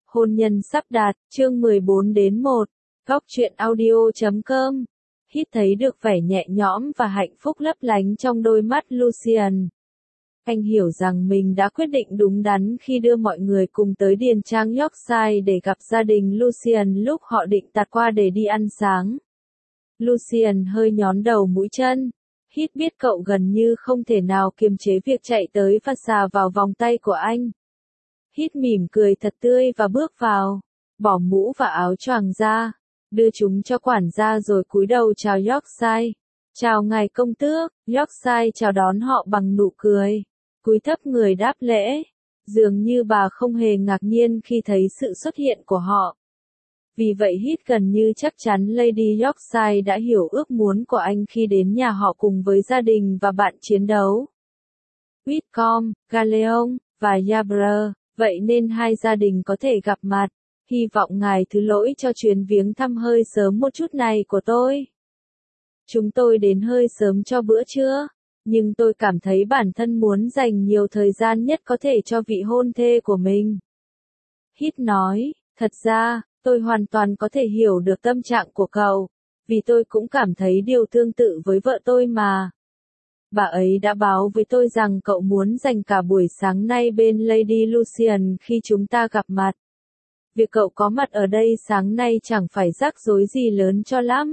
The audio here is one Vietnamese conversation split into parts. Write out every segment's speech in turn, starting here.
Hôn nhân sắp đạt, chương 14-1, góc truyện audio.com. Hít thấy được vẻ nhẹ nhõm và hạnh phúc lấp lánh trong đôi mắt Lucian. Anh hiểu rằng mình đã quyết định đúng đắn khi đưa mọi người cùng tới điền trang Yorkshire để gặp gia đình Lucian lúc họ định tạt qua để đi ăn sáng. Lucian hơi nhón đầu mũi chân. Hít biết cậu gần như không thể nào kiềm chế việc chạy tới và xà vào vòng tay của anh. Hít mỉm cười thật tươi và bước vào, bỏ mũ và áo choàng ra, đưa chúng cho quản gia rồi cúi đầu chào Yorkshire. Chào ngài công tước. Yorkshire chào đón họ bằng nụ cười, cúi thấp người đáp lễ. Dường như bà không hề ngạc nhiên khi thấy sự xuất hiện của họ. Vì vậy Hít gần như chắc chắn Lady Yorkshire đã hiểu ước muốn của anh khi đến nhà họ cùng với gia đình và bạn chiến đấu. Whitcomb, Galeon, và Yarborough, vậy nên hai gia đình có thể gặp mặt. Hy vọng ngài thứ lỗi cho chuyến viếng thăm hơi sớm một chút này của tôi. Chúng tôi đến hơi sớm cho bữa trưa, nhưng tôi cảm thấy bản thân muốn dành nhiều thời gian nhất có thể cho vị hôn thê của mình. Hít nói, thật ra, tôi hoàn toàn có thể hiểu được tâm trạng của cậu, vì tôi cũng cảm thấy điều tương tự với vợ tôi mà. Bà ấy đã báo với tôi rằng cậu muốn dành cả buổi sáng nay bên Lady Lucian khi chúng ta gặp mặt. Việc cậu có mặt ở đây sáng nay chẳng phải rắc rối gì lớn cho lắm.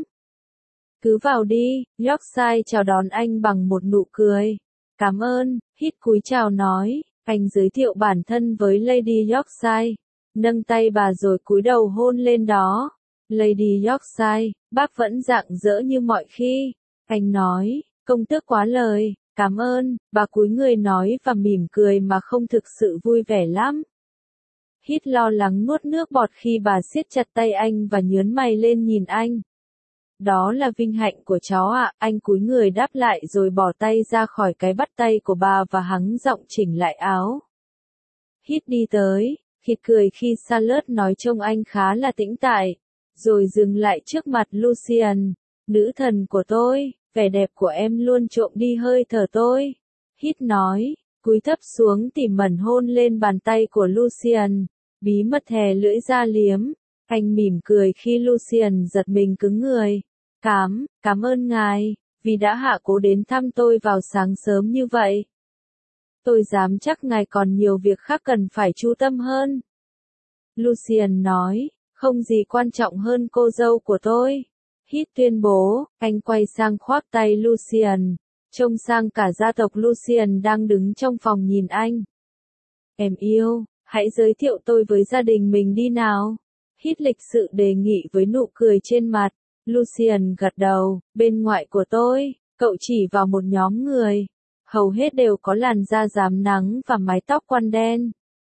Cứ vào đi. Yorkshire chào đón anh bằng một nụ cười. Cảm ơn. Hít cúi chào nói. Anh giới thiệu bản thân với Lady Yorkshire, nâng tay bà rồi cúi đầu hôn lên đó. Lady Yorkshire, bác vẫn rạng rỡ như mọi khi. Anh nói, công tước quá lời, cảm ơn. Bà cúi người nói và mỉm cười mà không thực sự vui vẻ lắm. Hít lo lắng nuốt nước bọt khi bà siết chặt tay anh và nhướng mày lên nhìn anh. Đó là vinh hạnh của cháu ạ. Anh cúi người đáp lại rồi bỏ tay ra khỏi cái bắt tay của bà và hắng giọng chỉnh lại áo. Hít đi tới. Hít cười khi Charlotte nói trông anh khá là tĩnh tại, rồi dừng lại trước mặt Lucian. Nữ thần của tôi, vẻ đẹp của em luôn trộm đi hơi thở tôi. Hít nói, cúi thấp xuống tỉ mẩn hôn lên bàn tay của Lucian, bí mật thè lưỡi ra liếm. Anh mỉm cười khi Lucian giật mình cứng người. Cảm ơn ngài, vì đã hạ cố đến thăm tôi vào sáng sớm như vậy. Tôi dám chắc ngài còn nhiều việc khác cần phải chú tâm hơn. Lucian nói, không gì quan trọng hơn cô dâu của tôi. Hít tuyên bố, anh quay sang khoác tay Lucian, trông sang cả gia tộc Lucian đang đứng trong phòng nhìn anh. Em yêu, hãy giới thiệu tôi với gia đình mình đi nào. Hít lịch sự đề nghị với nụ cười trên mặt. Lucian gật đầu, bên ngoại của tôi, cậu chỉ vào một nhóm người. Hầu hết đều có làn da rám nắng và mái tóc quăn đen.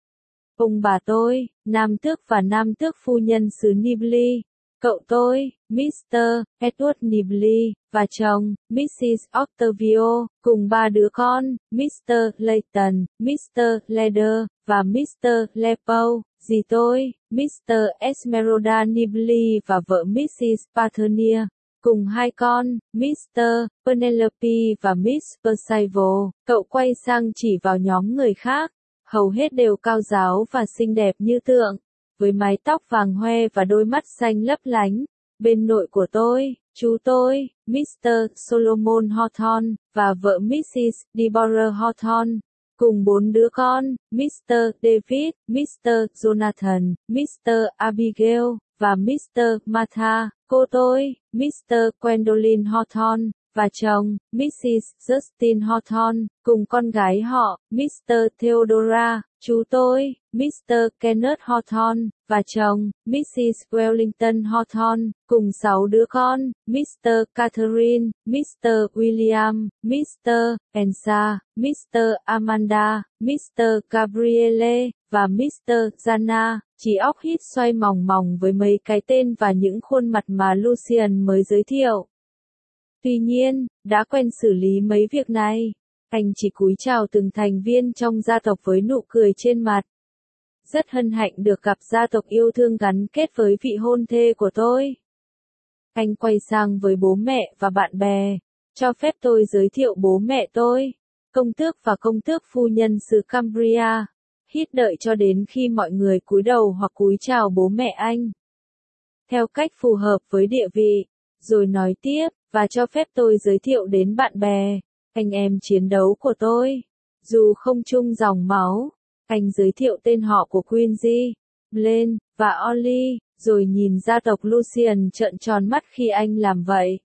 Ông bà tôi, nam tước và nam tước phu nhân xứ Nibley. Cậu tôi, Mr. Edward Nibley, và chồng, Mrs. Octavio, cùng 3 đứa con, Mr. Layton, Mr. Leder, và Mr. Lepo. Dì tôi, Mr. Esmeralda Nibley và vợ Mrs. Paternier, cùng 2 con, Mr. Penelope và Miss Percival. Cậu quay sang chỉ vào nhóm người khác, hầu hết đều cao ráo và xinh đẹp như tượng, với mái tóc vàng hoe và đôi mắt xanh lấp lánh. Bên nội của tôi, chú tôi, Mr. Solomon Hawthorne, và vợ Mrs. Deborah Hawthorne, cùng 4 đứa con, Mr. David, Mr. Jonathan, Mr. Abigail, và Mr. Martha. Cô tôi, Mr. Gwendolyn Hawthorne, và chồng, Mrs. Justin Hawthorne, cùng con gái họ, Mr. Theodora. Chú tôi, Mr. Kenneth Hawthorne, và chồng, Mrs. Wellington Hawthorne, cùng 6 đứa con, Mr. Catherine, Mr. William, Mr. Ensa, Mr. Amanda, Mr. Gabriele, và Mr. Jana. Chỉ óc Hít xoay mòng mòng với mấy cái tên và những khuôn mặt mà Lucian mới giới thiệu. Tuy nhiên, đã quen xử lý mấy việc này, anh chỉ cúi chào từng thành viên trong gia tộc với nụ cười trên mặt. Rất hân hạnh được gặp gia tộc yêu thương gắn kết với vị hôn thê của tôi. Anh quay sang với bố mẹ và bạn bè. Cho phép tôi giới thiệu bố mẹ tôi, công tước và công tước phu nhân xứ Cambria. Hít đợi cho đến khi mọi người cúi đầu hoặc cúi chào bố mẹ anh. Theo cách phù hợp với địa vị, rồi nói tiếp, và cho phép tôi giới thiệu đến bạn bè, anh em chiến đấu của tôi. Dù không chung dòng máu, anh giới thiệu tên họ của Quincy, Blaine, và Ollie, rồi nhìn gia tộc Lucian trợn tròn mắt khi anh làm vậy.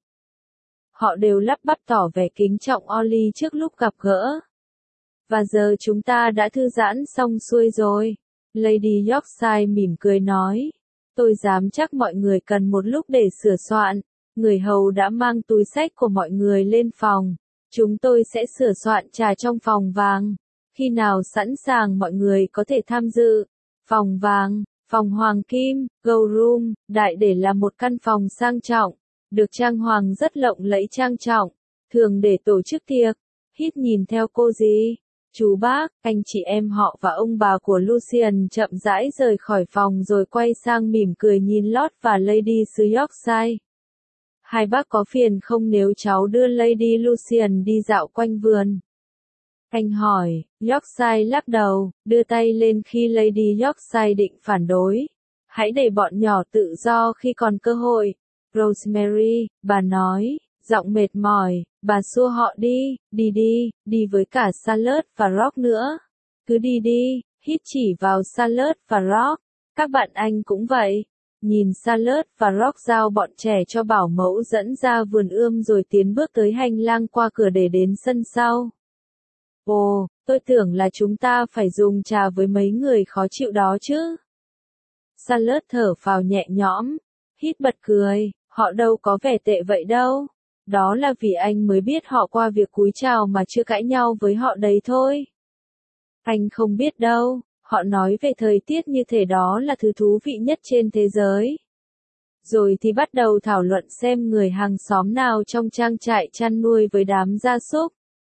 Họ đều lắp bắp tỏ vẻ kính trọng Ollie trước lúc gặp gỡ. Và giờ chúng ta đã thư giãn xong xuôi rồi. Lady Yorkshire mỉm cười nói. Tôi dám chắc mọi người cần một lúc để sửa soạn. Người hầu đã mang túi xách của mọi người lên phòng. Chúng tôi sẽ sửa soạn trà trong phòng vàng. Khi nào sẵn sàng mọi người có thể tham dự. Phòng vàng, phòng hoàng kim, gold room, đại để là một căn phòng sang trọng. Được trang hoàng rất lộng lẫy trang trọng. Thường để tổ chức tiệc. Hít nhìn theo cô dì. Chú bác, anh chị em họ và ông bà của Lucian chậm rãi rời khỏi phòng rồi quay sang mỉm cười nhìn Lord và Lady xứ Yorkshire. Hai bác có phiền không nếu cháu đưa Lady Lucian đi dạo quanh vườn? Anh hỏi, Yorkshire lắc đầu, đưa tay lên khi Lady Yorkshire định phản đối. Hãy để bọn nhỏ tự do khi còn cơ hội. Rosemary, bà nói, giọng mệt mỏi, bà xua họ đi, đi với cả Charlotte và Rock nữa. Cứ đi, Hít chỉ vào Charlotte và Rock. Các bạn anh cũng vậy. Nhìn Charlotte và Rock giao bọn trẻ cho bảo mẫu dẫn ra vườn ươm rồi tiến bước tới hành lang qua cửa để đến sân sau. Ồ, tôi tưởng là chúng ta phải dùng trà với mấy người khó chịu đó chứ. Charlotte thở phào nhẹ nhõm. Hít bật cười, họ đâu có vẻ tệ vậy đâu. Đó là vì anh mới biết họ qua việc cúi chào mà chưa cãi nhau với họ đấy thôi. Anh không biết đâu, họ nói về thời tiết như thế đó là thứ thú vị nhất trên thế giới. Rồi thì bắt đầu thảo luận xem người hàng xóm nào trong trang trại chăn nuôi với đám gia súc.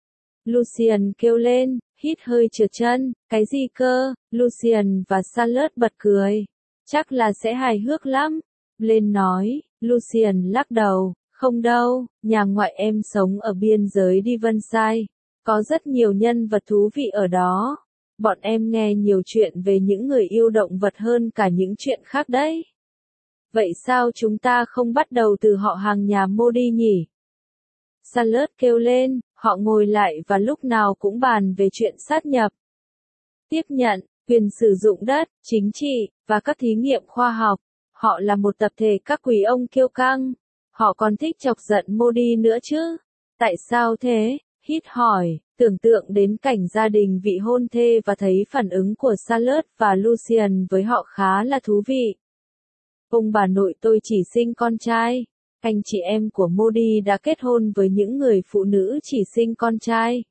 Lucian kêu lên, Hít hơi trượt chân, cái gì cơ? Lucian và Charlotte bật cười. Chắc là sẽ hài hước lắm. Blaine nói, Lucian lắc đầu. Không đâu, nhà ngoại em sống ở biên giới Devonshire. Có rất nhiều nhân vật thú vị ở đó. Bọn em nghe nhiều chuyện về những người yêu động vật hơn cả những chuyện khác đấy. Vậy sao chúng ta không bắt đầu từ họ hàng nhà Modi nhỉ? Charlotte kêu lên, họ ngồi lại và lúc nào cũng bàn về chuyện sát nhập, tiếp nhận, quyền sử dụng đất, chính trị, và các thí nghiệm khoa học. Họ là một tập thể các quý ông kiêu căng. Họ còn thích chọc giận Modi nữa chứ. Tại sao thế? Hít hỏi, tưởng tượng đến cảnh gia đình vị hôn thê và thấy phản ứng của Charlotte và Lucian với họ khá là thú vị. Ông bà nội tôi chỉ sinh con trai. Anh chị em của Modi đã kết hôn với những người phụ nữ chỉ sinh con trai.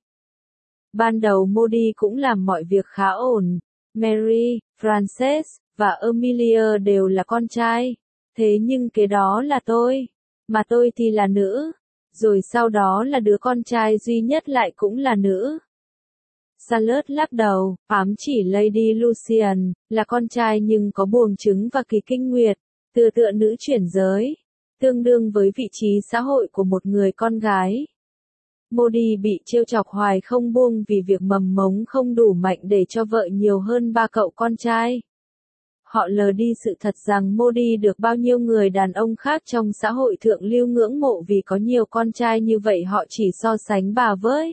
Ban đầu Modi cũng làm mọi việc khá ổn. Mary, Frances, và Amelia đều là con trai. Thế nhưng kế đó là tôi. Mà tôi thì là nữ. Rồi sau đó là đứa con trai duy nhất lại cũng là nữ. Charlotte lắc đầu, ám chỉ Lady Lucian, là con trai nhưng có buồng trứng và kỳ kinh nguyệt, tựa nữ chuyển giới, tương đương với vị trí xã hội của một người con gái. Modi bị trêu chọc hoài không buông vì việc mầm mống không đủ mạnh để cho vợ nhiều hơn 3 cậu con trai. Họ lờ đi sự thật rằng Modi được bao nhiêu người đàn ông khác trong xã hội thượng lưu ngưỡng mộ vì có nhiều con trai như vậy họ chỉ so sánh bà với.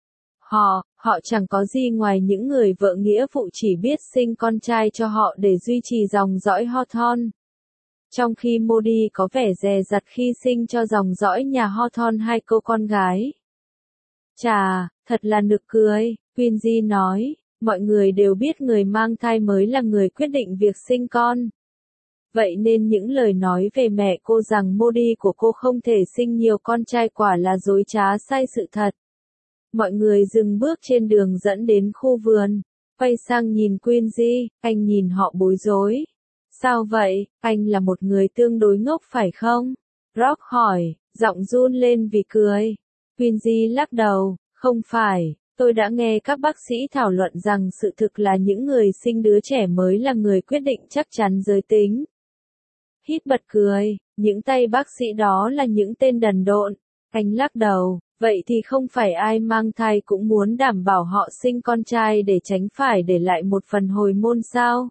Họ chẳng có gì ngoài những người vợ nghĩa phụ chỉ biết sinh con trai cho họ để duy trì dòng dõi Hawthorne. Trong khi Modi có vẻ dè dặt khi sinh cho dòng dõi nhà Hawthorne 2 cô con gái. Chà, thật là nực cười, Quincy nói, mọi người đều biết người mang thai mới là người quyết định việc sinh con. Vậy nên những lời nói về mẹ cô rằng Modi của cô không thể sinh nhiều con trai quả là dối trá sai sự thật. Mọi người dừng bước trên đường dẫn đến khu vườn, quay sang nhìn Quincy, anh nhìn họ bối rối. Sao vậy, anh là một người tương đối ngốc phải không? Rock hỏi, giọng run lên vì cười. Quincy lắc đầu, không phải, tôi đã nghe các bác sĩ thảo luận rằng sự thực là những người sinh đứa trẻ mới là người quyết định chắc chắn giới tính. Hít bật cười, những tay bác sĩ đó là những tên đần độn. Anh lắc đầu, Vậy thì không phải ai mang thai cũng muốn đảm bảo họ sinh con trai để tránh phải để lại một phần hồi môn sao?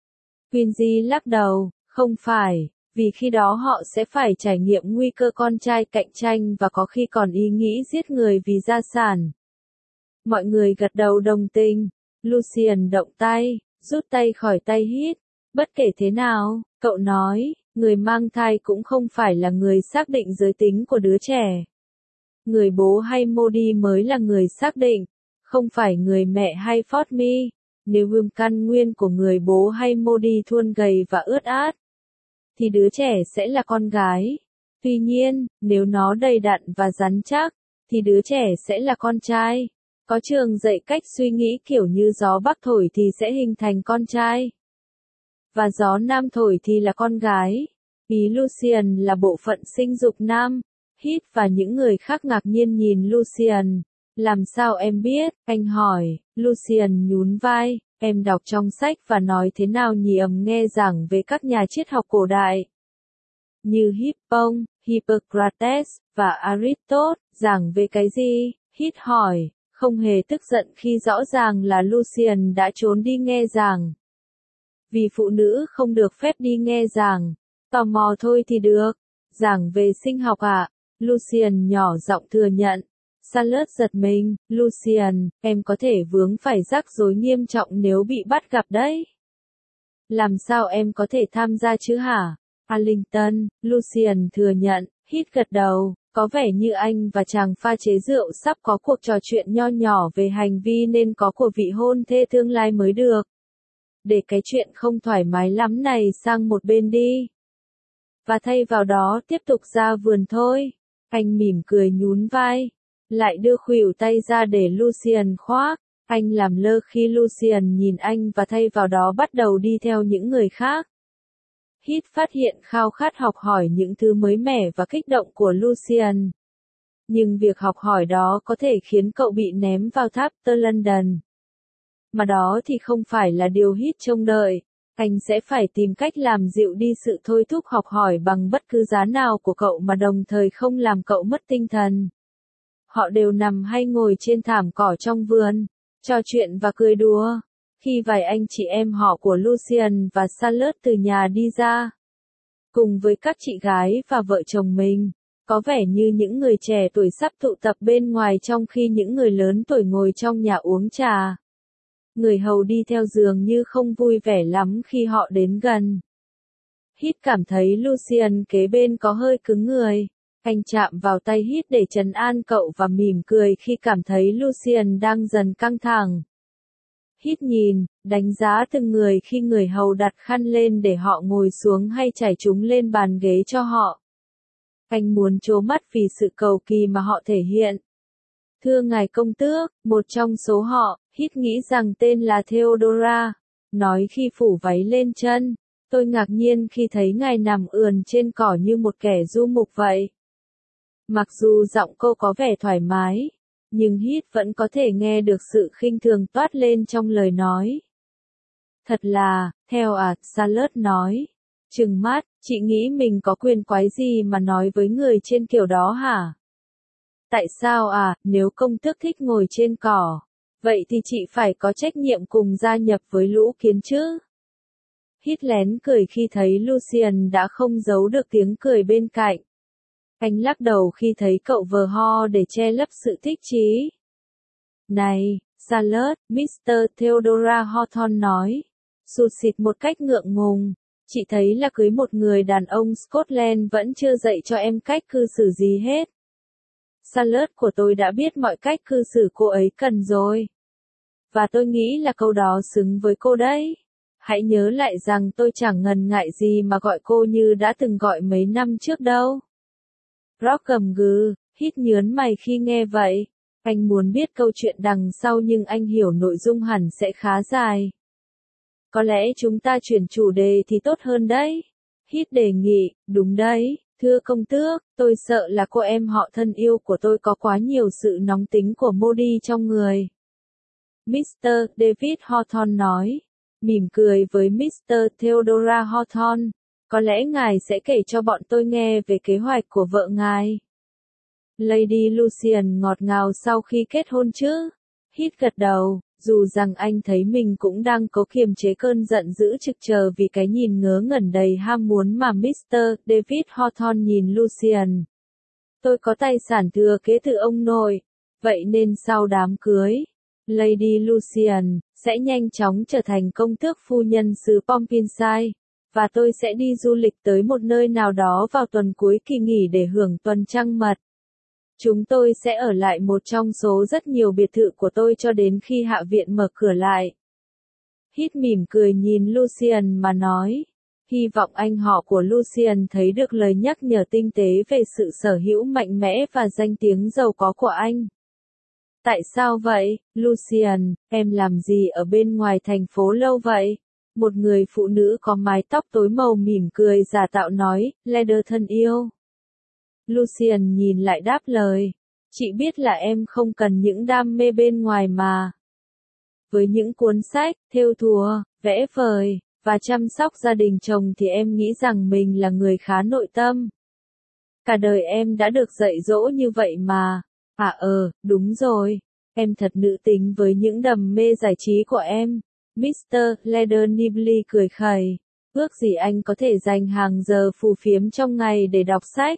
Quincy lắc đầu, không phải, vì khi đó họ sẽ phải trải nghiệm nguy cơ con trai cạnh tranh và có khi còn ý nghĩ giết người vì gia sản. Mọi người gật đầu đồng tình. Lucian động tay, rút tay khỏi tay Hít. Bất kể thế nào, cậu nói, người mang thai cũng không phải là người xác định giới tính của đứa trẻ. Người bố hay Modi mới là người xác định, không phải người mẹ hay Fortmi. Nếu căn nguyên của người bố hay Modi thuôn gầy và ướt át, thì đứa trẻ sẽ là con gái. Tuy nhiên, nếu nó đầy đặn và rắn chắc, thì đứa trẻ sẽ là con trai. Có trường dạy cách suy nghĩ kiểu như gió bắc thổi thì sẽ hình thành con trai. Và gió nam thổi thì là con gái. Ý Lucian là bộ phận sinh dục nam. Hít và những người khác ngạc nhiên nhìn Lucian. Làm sao em biết? Anh hỏi. Lucian nhún vai. Em đọc trong sách và nói thế nào nhỉ, nghe giảng về các nhà triết học cổ đại. Như Hippon, Hippocrates, và Aristotle, giảng về cái gì? Hít hỏi, không hề tức giận khi rõ ràng là Lucian đã trốn đi nghe giảng. Vì phụ nữ không được phép đi nghe giảng. Tò mò thôi thì được. Giảng về sinh học à? Lucian nhỏ giọng thừa nhận. Charlotte giật mình, Lucian, em có thể vướng phải rắc rối nghiêm trọng nếu bị bắt gặp đấy. Làm sao em có thể tham gia chứ hả? Arlington, Lucian thừa nhận, Hít gật đầu, có vẻ như anh và chàng pha chế rượu sắp có cuộc trò chuyện nho nhỏ về hành vi nên có của vị hôn thê tương lai mới được. Để cái chuyện không thoải mái lắm này sang một bên đi. Và thay vào đó tiếp tục ra vườn thôi. Anh mỉm cười nhún vai. Lại đưa khuỷu tay ra để Lucian khoác. Anh làm lơ khi Lucian nhìn anh và thay vào đó bắt đầu đi theo những người khác. Hít phát hiện khao khát học hỏi những thứ mới mẻ và kích động của Lucian. Nhưng việc học hỏi đó có thể khiến cậu bị ném vào tháp tơ London. Mà đó thì không phải là điều Hít trông đợi. Anh sẽ phải tìm cách làm dịu đi sự thôi thúc học hỏi bằng bất cứ giá nào của cậu mà đồng thời không làm cậu mất tinh thần. Họ đều nằm hay ngồi trên thảm cỏ trong vườn, trò chuyện và cười đùa. Khi vài anh chị em họ của Lucian và Charlotte từ nhà đi ra, cùng với các chị gái và vợ chồng mình, có vẻ như những người trẻ tuổi sắp tụ tập bên ngoài trong khi những người lớn tuổi ngồi trong nhà uống trà. Người hầu đi theo dường như không vui vẻ lắm khi họ đến gần. Hít cảm thấy Lucian kế bên có hơi cứng người. Anh chạm vào tay Hít để trấn an cậu và mỉm cười khi cảm thấy Lucian đang dần căng thẳng. Hít nhìn, đánh giá từng người khi người hầu đặt khăn lên để họ ngồi xuống hay trải chúng lên bàn ghế cho họ. Anh muốn trố mắt vì sự cầu kỳ mà họ thể hiện. Thưa ngài công tước, một trong số họ, Hít nghĩ rằng tên là Theodora, nói khi phủ váy lên chân. Tôi ngạc nhiên khi thấy ngài nằm ườn trên cỏ như một kẻ du mục vậy. Mặc dù giọng cô có vẻ thoải mái, nhưng Hít vẫn có thể nghe được sự khinh thường toát lên trong lời nói. Thật là, theo Charlotte nói. Trừng mắt, chị nghĩ mình có quyền quái gì mà nói với người trên kiểu đó hả? Tại sao nếu công tước thích ngồi trên cỏ, vậy thì chị phải có trách nhiệm cùng gia nhập với lũ kiến chứ? Hít lén cười khi thấy Lucian đã không giấu được tiếng cười bên cạnh. Anh lắc đầu khi thấy cậu vờ ho để che lấp sự thích chí. Này, Charlotte, Mr. Theodora Hawthorne nói. Sụt sịt một cách ngượng ngùng. Chị thấy là cưới một người đàn ông Scotland vẫn chưa dạy cho em cách cư xử gì hết. Charlotte của tôi đã biết mọi cách cư xử cô ấy cần rồi. Và tôi nghĩ là câu đó xứng với cô đấy. Hãy nhớ lại rằng tôi chẳng ngần ngại gì mà gọi cô như đã từng gọi mấy năm trước đâu. Rock gầm gừ, Hít nhớn mày khi nghe vậy. Anh muốn biết câu chuyện đằng sau nhưng anh hiểu nội dung hẳn sẽ khá dài. Có lẽ chúng ta chuyển chủ đề thì tốt hơn đấy. Hít đề nghị, đúng đấy, thưa công tước, tôi sợ là cô em họ thân yêu của tôi có quá nhiều sự nóng tính của Modi trong người. Mr. David Hawthorne nói, mỉm cười với Mr. Theodora Hawthorne. Có lẽ ngài sẽ kể cho bọn tôi nghe về kế hoạch của vợ ngài. Lady Lucian ngọt ngào sau khi kết hôn chứ? Hít gật đầu, dù rằng anh thấy mình cũng đang cố kiềm chế cơn giận dữ trực chờ vì cái nhìn ngớ ngẩn đầy ham muốn mà Mr. David Hawthorne nhìn Lucian. Tôi có tài sản thừa kế từ ông nội, vậy nên sau đám cưới, Lady Lucian sẽ nhanh chóng trở thành công tước phu nhân xứ Pompinshire, và tôi sẽ đi du lịch tới một nơi nào đó vào tuần cuối kỳ nghỉ để hưởng tuần trăng mật. Chúng tôi sẽ ở lại một trong số rất nhiều biệt thự của tôi cho đến khi hạ viện mở cửa lại. Hít mỉm cười nhìn Lucian mà nói. Hy vọng anh họ của Lucian thấy được lời nhắc nhở tinh tế về sự sở hữu mạnh mẽ và danh tiếng giàu có của anh. Tại sao vậy, Lucian, em làm gì ở bên ngoài thành phố lâu vậy? Một người phụ nữ có mái tóc tối màu mỉm cười giả tạo nói, Leder thân yêu. Lucian nhìn lại đáp lời. Chị biết là em không cần những đam mê bên ngoài mà. Với những cuốn sách, thêu thùa, vẽ vời, và chăm sóc gia đình chồng thì em nghĩ rằng mình là người khá nội tâm. Cả đời em đã được dạy dỗ như vậy mà. Đúng rồi. Em thật nữ tính với những đam mê giải trí của em. Mr. Leder Nibley cười khẩy. Ước gì anh có thể dành hàng giờ phù phiếm trong ngày để đọc sách,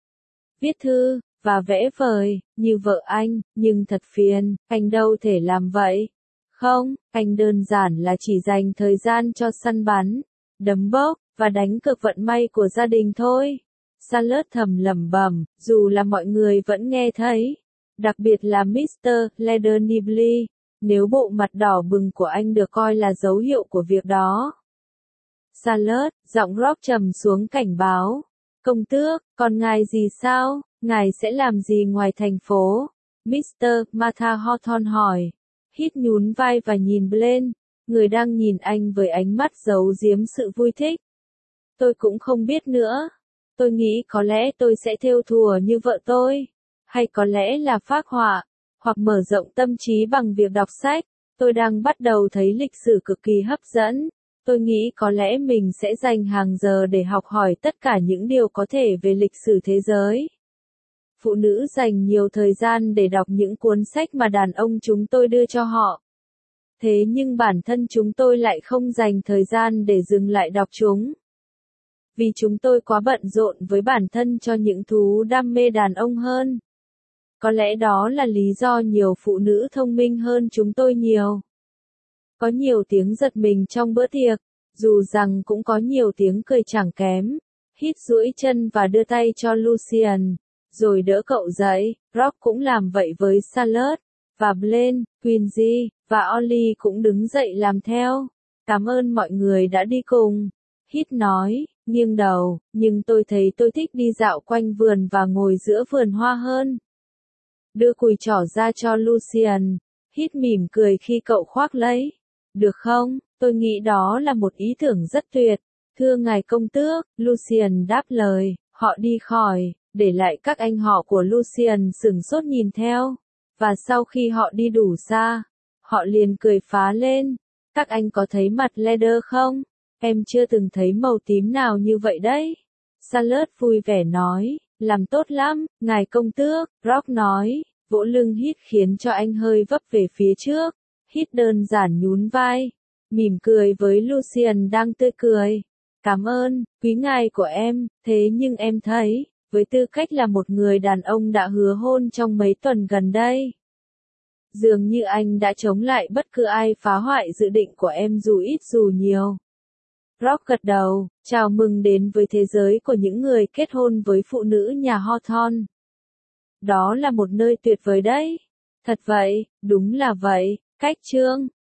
viết thư, và vẽ vời, như vợ anh, nhưng thật phiền, anh đâu thể làm vậy. Không, anh đơn giản là chỉ dành thời gian cho săn bắn, đấm bốc, và đánh cược vận may của gia đình thôi. Charlotte thầm lẩm bẩm, dù là mọi người vẫn nghe thấy. Đặc biệt là Mr. Leder Nibley, nếu bộ mặt đỏ bừng của anh được coi là dấu hiệu của việc đó. Charlotte, giọng Rob trầm xuống cảnh báo. Công tước, còn ngài gì sao? Ngài sẽ làm gì ngoài thành phố? Mr. Martha Hawthorne hỏi. Hít nhún vai và nhìn Blaine, người đang nhìn anh với ánh mắt giấu giếm sự vui thích. Tôi cũng không biết nữa. Tôi nghĩ có lẽ tôi sẽ thêu thùa như vợ tôi. Hay có lẽ là phác họa, hoặc mở rộng tâm trí bằng việc đọc sách. Tôi đang bắt đầu thấy lịch sử cực kỳ hấp dẫn. Tôi nghĩ có lẽ mình sẽ dành hàng giờ để học hỏi tất cả những điều có thể về lịch sử thế giới. Phụ nữ dành nhiều thời gian để đọc những cuốn sách mà đàn ông chúng tôi đưa cho họ. Thế nhưng bản thân chúng tôi lại không dành thời gian để dừng lại đọc chúng. Vì chúng tôi quá bận rộn với bản thân cho những thú đam mê đàn ông hơn. Có lẽ đó là lý do nhiều phụ nữ thông minh hơn chúng tôi nhiều. Có nhiều tiếng giật mình trong bữa tiệc, dù rằng cũng có nhiều tiếng cười chẳng kém. Hít duỗi chân và đưa tay cho Lucian, rồi đỡ cậu dậy. Rob cũng làm vậy với Charlotte, và Blaine, Quincy, và Ollie cũng đứng dậy làm theo. Cảm ơn mọi người đã đi cùng. Hít nói, nghiêng đầu, nhưng tôi thấy tôi thích đi dạo quanh vườn và ngồi giữa vườn hoa hơn. Đưa cùi trỏ ra cho Lucian. Hít mỉm cười khi cậu khoác lấy. Được không, tôi nghĩ đó là một ý tưởng rất tuyệt. Thưa ngài công tước, Lucian đáp lời. Họ đi khỏi, để lại các anh họ của Lucian sửng sốt nhìn theo. Và sau khi họ đi đủ xa, họ liền cười phá lên. Các anh có thấy mặt Leder không? Em chưa từng thấy màu tím nào như vậy đấy. Charlotte vui vẻ nói, làm tốt lắm, ngài công tước. Rob nói, vỗ lưng Hít khiến cho anh hơi vấp về phía trước. Hít đơn giản nhún vai, mỉm cười với Lucian đang tươi cười. Cảm ơn, quý ngài của em, thế nhưng em thấy, với tư cách là một người đàn ông đã hứa hôn trong mấy tuần gần đây, dường như anh đã chống lại bất cứ ai phá hoại dự định của em dù ít dù nhiều. Rob gật đầu, chào mừng đến với thế giới của những người kết hôn với phụ nữ nhà Hawthorne. Đó là một nơi tuyệt vời đấy. Thật vậy, đúng là vậy. Cách chương